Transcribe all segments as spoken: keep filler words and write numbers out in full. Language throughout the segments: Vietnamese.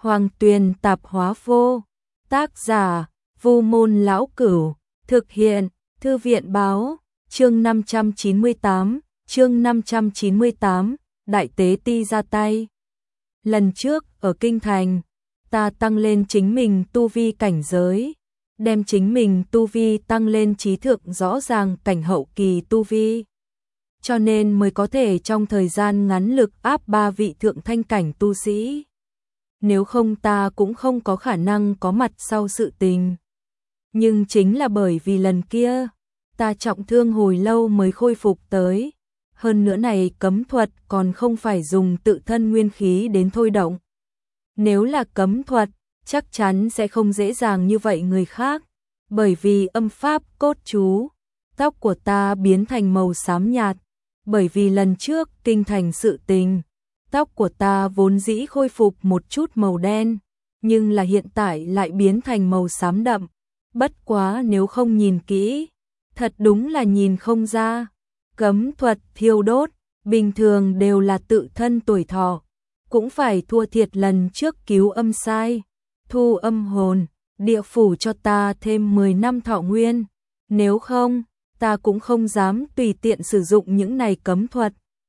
Hoàng Tuyền Tạp Hóa Vô. Tác giả: Vu Môn Lão Cửu. Thực hiện: Thư viện báo. Chương năm trăm chín mươi tám, chương năm trăm chín mươi tám, Đại Tế Ti ra tay. Lần trước ở Kinh Thành, ta tăng lên chính mình tu vi cảnh giới, đem chính mình tu vi tăng lên trí thượng rõ ràng cảnh hậu kỳ tu vi. Cho nên mới có thể trong thời gian ngắn lực áp ba vị thượng thanh cảnh tu sĩ. Nếu không ta cũng không có khả năng có mặt sau sự tình. Nhưng chính là bởi vì lần kia, ta trọng thương hồi lâu mới khôi phục tới. Hơn nữa này cấm thuật còn không phải dùng tự thân nguyên khí đến thôi động. Nếu là cấm thuật, chắc chắn sẽ không dễ dàng như vậy người khác. Bởi vì âm pháp cốt chú, tóc của ta biến thành màu xám nhạt. Bởi vì lần trước kinh thành sự tình, tóc của ta vốn dĩ khôi phục một chút màu đen, nhưng là hiện tại lại biến thành màu xám đậm. Bất quá nếu không nhìn kỹ, thật đúng là nhìn không ra. Cấm thuật thiêu đốt, bình thường đều là tự thân tuổi thọ, cũng phải thua thiệt lần trước cứu âm sai, thu âm hồn, địa phủ cho ta thêm mười năm thọ nguyên. Nếu không, ta cũng không dám tùy tiện sử dụng những này cấm thuật.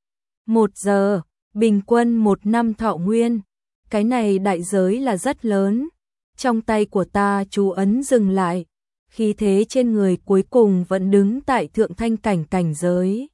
Một giờ, bình quân một năm thọ nguyên, cái này đại giới là rất lớn. Trong tay của ta chú ấn dừng lại, khí thế trên người cuối cùng vẫn đứng tại thượng thanh cảnh cảnh giới.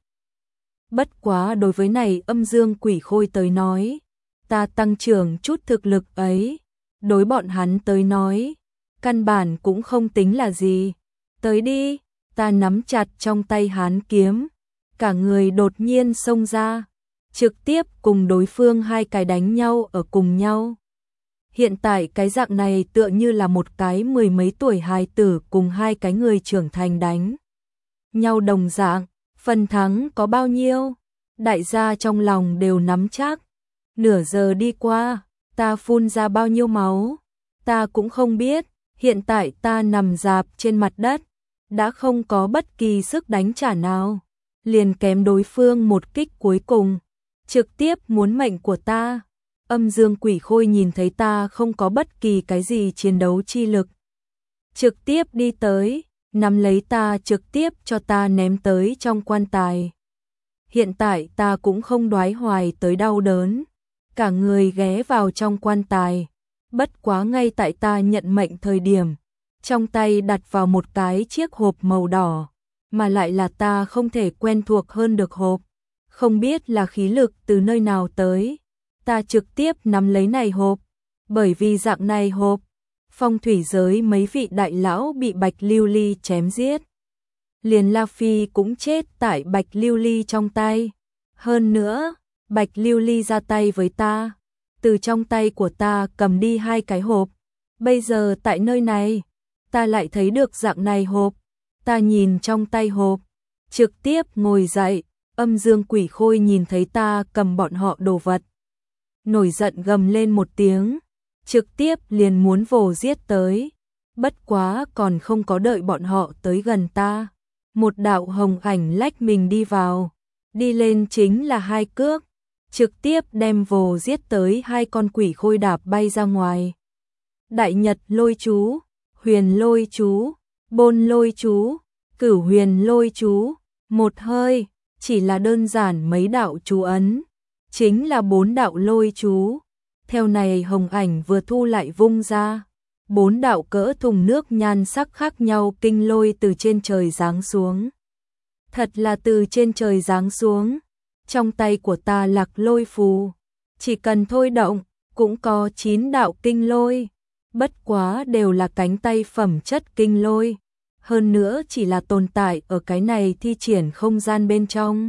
Bất quá đối với này âm dương quỷ khôi tới nói, ta tăng trưởng chút thực lực ấy, đối bọn hắn tới nói, căn bản cũng không tính là gì. Tới đi, ta nắm chặt trong tay hán kiếm, cả người đột nhiên xông ra, trực tiếp cùng đối phương hai cái đánh nhau ở cùng nhau. Hiện tại cái dạng này tựa như là một cái mười mấy tuổi hài tử cùng hai cái người trưởng thành đánh nhau đồng dạng, phần thắng có bao nhiêu, đại gia trong lòng đều nắm chắc. Nửa giờ đi qua, ta phun ra bao nhiêu máu, ta cũng không biết. Hiện tại ta nằm rạp trên mặt đất, đã không có bất kỳ sức đánh trả nào, liền kém đối phương một kích cuối cùng, trực tiếp muốn mệnh của ta. Âm dương quỷ khôi nhìn thấy ta không có bất kỳ cái gì chiến đấu chi lực, trực tiếp đi tới, nắm lấy ta trực tiếp cho ta ném tới trong quan tài. Hiện tại ta cũng không đoái hoài tới đau đớn, cả người ghé vào trong quan tài. Bất quá ngay tại ta nhận mệnh thời điểm, trong tay đặt vào một cái chiếc hộp màu đỏ, mà lại là ta không thể quen thuộc hơn được hộp. Không biết là khí lực từ nơi nào tới, ta trực tiếp nắm lấy này hộp, bởi vì dạng này hộp, phong thủy giới mấy vị đại lão bị Bạch Lưu Ly chém giết. Liền La Phi cũng chết tại Bạch Lưu Ly trong tay. Hơn nữa, Bạch Lưu Ly ra tay với ta, từ trong tay của ta cầm đi hai cái hộp. Bây giờ tại nơi này, ta lại thấy được dạng này hộp. Ta nhìn trong tay hộp, trực tiếp ngồi dậy. Âm dương quỷ khôi nhìn thấy ta cầm bọn họ đồ vật, nổi giận gầm lên một tiếng, trực tiếp liền muốn vồ giết tới. Bất quá còn không có đợi bọn họ tới gần ta, một đạo hồng ảnh lách mình đi vào, đi lên chính là hai cước, trực tiếp đem vồ giết tới hai con quỷ khôi đạp bay ra ngoài. Đại Nhật lôi chú, huyền lôi chú, bôn lôi chú, cửu huyền lôi chú, một hơi, chỉ là đơn giản mấy đạo chú ấn, chính là bốn đạo lôi chú. Theo này hồng ảnh vừa thu lại vung ra, bốn đạo cỡ thùng nước nhan sắc khác nhau kinh lôi từ trên trời giáng xuống. Thật là từ trên trời giáng xuống. Trong tay của ta lạc lôi phù, chỉ cần thôi động, cũng có chín đạo kinh lôi. Bất quá đều là cánh tay phẩm chất kinh lôi. Hơn nữa chỉ là tồn tại ở cái này thi triển không gian bên trong,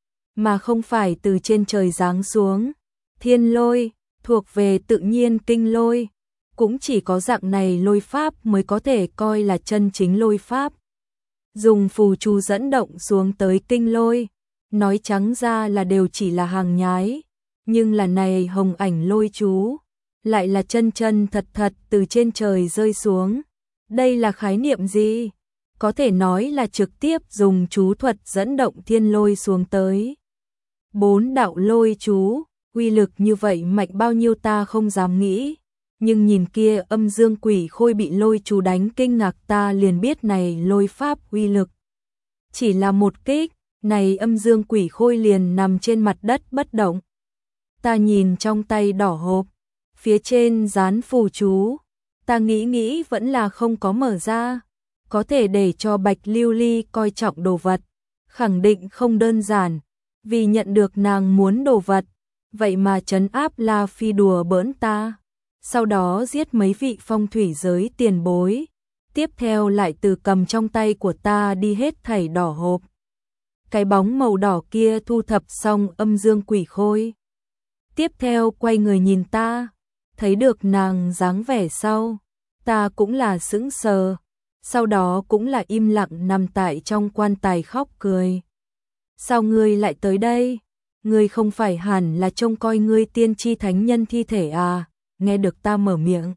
mà không phải từ trên trời giáng xuống. Thiên lôi, thuộc về tự nhiên kinh lôi, cũng chỉ có dạng này lôi pháp mới có thể coi là chân chính lôi pháp. Dùng phù chú dẫn động xuống tới kinh lôi, nói trắng ra là đều chỉ là hàng nhái, nhưng là này hồng ảnh lôi chú, lại là chân chân thật thật từ trên trời rơi xuống. Đây là khái niệm gì? Có thể nói là trực tiếp dùng chú thuật dẫn động thiên lôi xuống tới. Bốn đạo lôi chú, uy lực như vậy mạnh bao nhiêu ta không dám nghĩ. nhưng nhìn kia âm dương quỷ khôi bị lôi chú đánh kinh ngạc, ta liền biết này lôi pháp uy lực. Chỉ là một kích, này âm dương quỷ khôi liền nằm trên mặt đất bất động. Ta nhìn trong tay đỏ hộp, phía trên dán phù chú, ta nghĩ nghĩ vẫn là không có mở ra, có thể để cho Bạch Lưu Ly coi trọng đồ vật, khẳng định không đơn giản, vì nhận được nàng muốn đồ vật, vậy mà trấn áp La Phi đùa bỡn ta, sau đó giết mấy vị phong thủy giới tiền bối, tiếp theo lại từ cầm trong tay của ta đi hết thảy đỏ hộp. Cái bóng màu đỏ kia thu thập xong âm dương quỷ khôi, tiếp theo quay người nhìn ta, thấy được nàng dáng vẻ sau, ta cũng là sững sờ, sau đó cũng là im lặng nằm tại trong quan tài khóc cười. Sao ngươi lại tới đây? Ngươi không phải hẳn là trông coi ngươi tiên tri thánh nhân thi thể à? Nghe được ta mở miệng.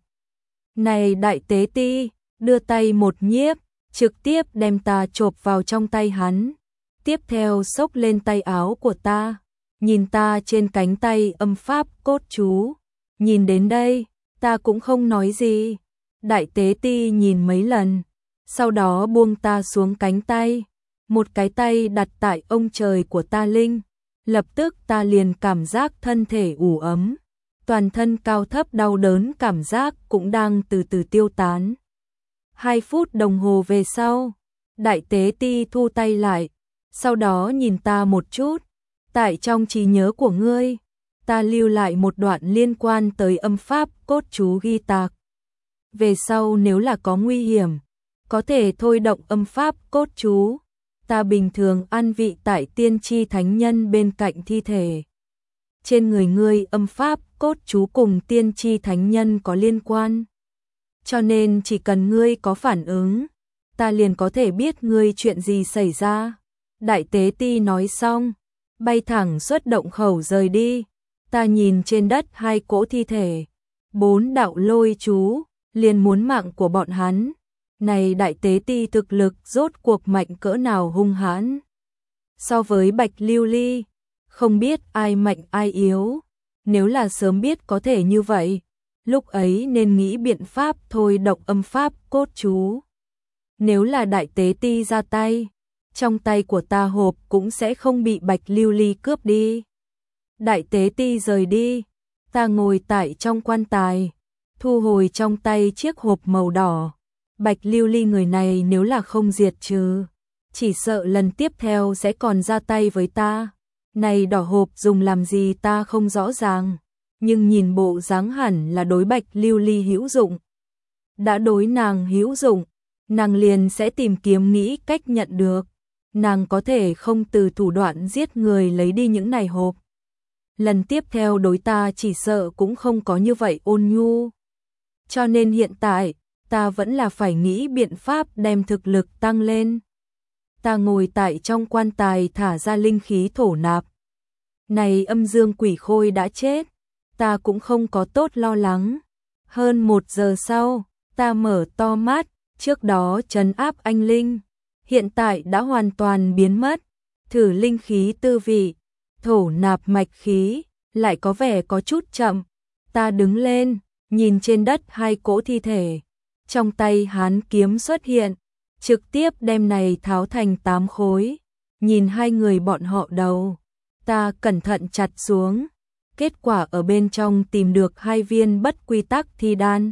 Này đại tế ti, đưa tay một nhiếp, trực tiếp đem ta chộp vào trong tay hắn. Tiếp theo xốc lên tay áo của ta, nhìn ta trên cánh tay âm pháp cốt chú. Nhìn đến đây, ta cũng không nói gì. Đại tế ti nhìn mấy lần, sau đó buông ta xuống cánh tay, một cái tay đặt tại ông trời của ta linh, lập tức ta liền cảm giác thân thể ủ ấm, toàn thân cao thấp đau đớn cảm giác cũng đang từ từ tiêu tán. Hai phút đồng hồ về sau, đại tế ti thu tay lại, sau đó nhìn ta một chút, tại trong trí nhớ của ngươi, ta lưu lại một đoạn liên quan tới âm pháp cốt chú ghi tạc. Về sau nếu là có nguy hiểm, có thể thôi động âm pháp cốt chú, ta bình thường an vị tại tiên tri thánh nhân bên cạnh thi thể. Trên người ngươi âm pháp cốt chú cùng tiên tri thánh nhân có liên quan, cho nên chỉ cần ngươi có phản ứng, ta liền có thể biết ngươi chuyện gì xảy ra. Đại tế ti nói xong, bay thẳng xuất động khẩu rời đi. Ta nhìn trên đất hai cỗ thi thể, bốn đạo lôi chú, liền muốn mạng của bọn hắn. Này đại tế ti thực lực rốt cuộc mạnh cỡ nào hung hãn. So với Bạch Lưu Ly, không biết ai mạnh ai yếu. Nếu là sớm biết có thể như vậy, lúc ấy nên nghĩ biện pháp thôi động âm pháp cốt chú. Nếu là đại tế ti ra tay, trong tay của ta hộp cũng sẽ không bị Bạch Lưu Ly cướp đi. Đại tế ti rời đi, ta ngồi tại trong quan tài, thu hồi trong tay chiếc hộp màu đỏ. Bạch Lưu Ly người này nếu là không diệt trừ, chỉ sợ lần tiếp theo sẽ còn ra tay với ta. Này đỏ hộp dùng làm gì ta không rõ ràng, nhưng nhìn bộ dáng hẳn là đối Bạch Lưu Ly hữu dụng. Đã đối nàng hữu dụng, nàng liền sẽ tìm kiếm nghĩ cách nhận được. Nàng có thể không từ thủ đoạn giết người lấy đi những này hộp. Lần tiếp theo đối ta chỉ sợ cũng không có như vậy ôn nhu. Cho nên hiện tại, ta vẫn là phải nghĩ biện pháp đem thực lực tăng lên. Ta ngồi tại trong quan tài thả ra linh khí thổ nạp. Này âm dương quỷ khôi đã chết, ta cũng không có tốt lo lắng. Hơn một giờ sau, ta mở to mắt, trước đó trấn áp anh linh, hiện tại đã hoàn toàn biến mất. Thử linh khí tư vị, thổ nạp mạch khí, lại có vẻ có chút chậm. Ta đứng lên, nhìn trên đất hai cỗ thi thể. Trong tay hán kiếm xuất hiện, trực tiếp đem này tháo thành tám khối. Nhìn hai người bọn họ đầu, ta cẩn thận chặt xuống. Kết quả ở bên trong tìm được hai viên bất quy tắc thi đan.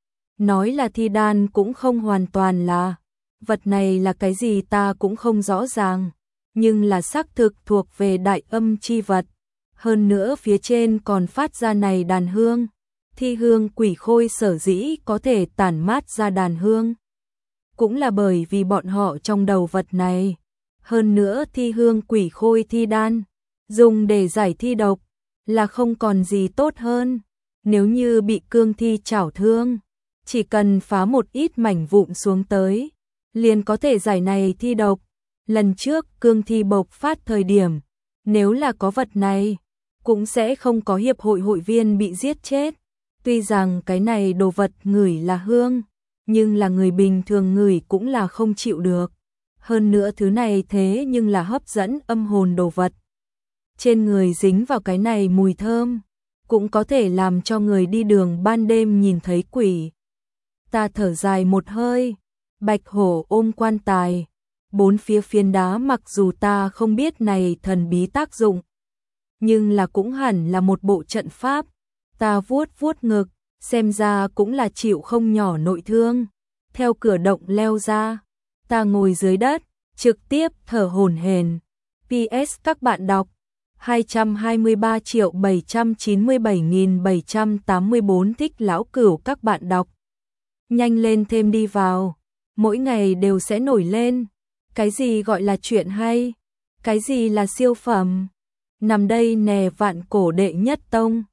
Nói là thi đan cũng không hoàn toàn là. Vật này là cái gì ta cũng không rõ ràng, nhưng là xác thực thuộc về đại âm chi vật. Hơn nữa phía trên còn phát ra này đàn hương. Thi hương quỷ khôi sở dĩ có thể tản mát ra đàn hương, cũng là bởi vì bọn họ trong đầu vật này. Hơn nữa thi hương quỷ khôi thi đan, dùng để giải thi độc, là không còn gì tốt hơn. Nếu như bị cương thi chảo thương, chỉ cần phá một ít mảnh vụn xuống tới, liền có thể giải này thi độc. Lần trước cương thi bộc phát thời điểm, nếu là có vật này, cũng sẽ không có hiệp hội hội viên bị giết chết. Tuy rằng cái này đồ vật ngửi là hương, nhưng là người bình thường ngửi cũng là không chịu được. Hơn nữa thứ này thế nhưng là hấp dẫn âm hồn đồ vật. Trên người dính vào cái này mùi thơm, cũng có thể làm cho người đi đường ban đêm nhìn thấy quỷ. Ta thở dài một hơi, bạch hổ ôm quan tài, bốn phía phiến đá mặc dù ta không biết này thần bí tác dụng, nhưng là cũng hẳn là một bộ trận pháp. Ta vuốt vuốt ngực, xem ra cũng là chịu không nhỏ nội thương. Theo cửa động leo ra, ta ngồi dưới đất, trực tiếp thở hổn hển. pê ét các bạn đọc hai trăm hai mươi ba triệu bảy trăm chín mươi bảy nghìn bảy trăm tám mươi bốn thích lão cửu các bạn đọc. Nhanh lên thêm đi vào, mỗi ngày đều sẽ nổi lên. Cái gì gọi là chuyện hay? Cái gì là siêu phẩm? Nằm đây nè vạn cổ đệ nhất tông.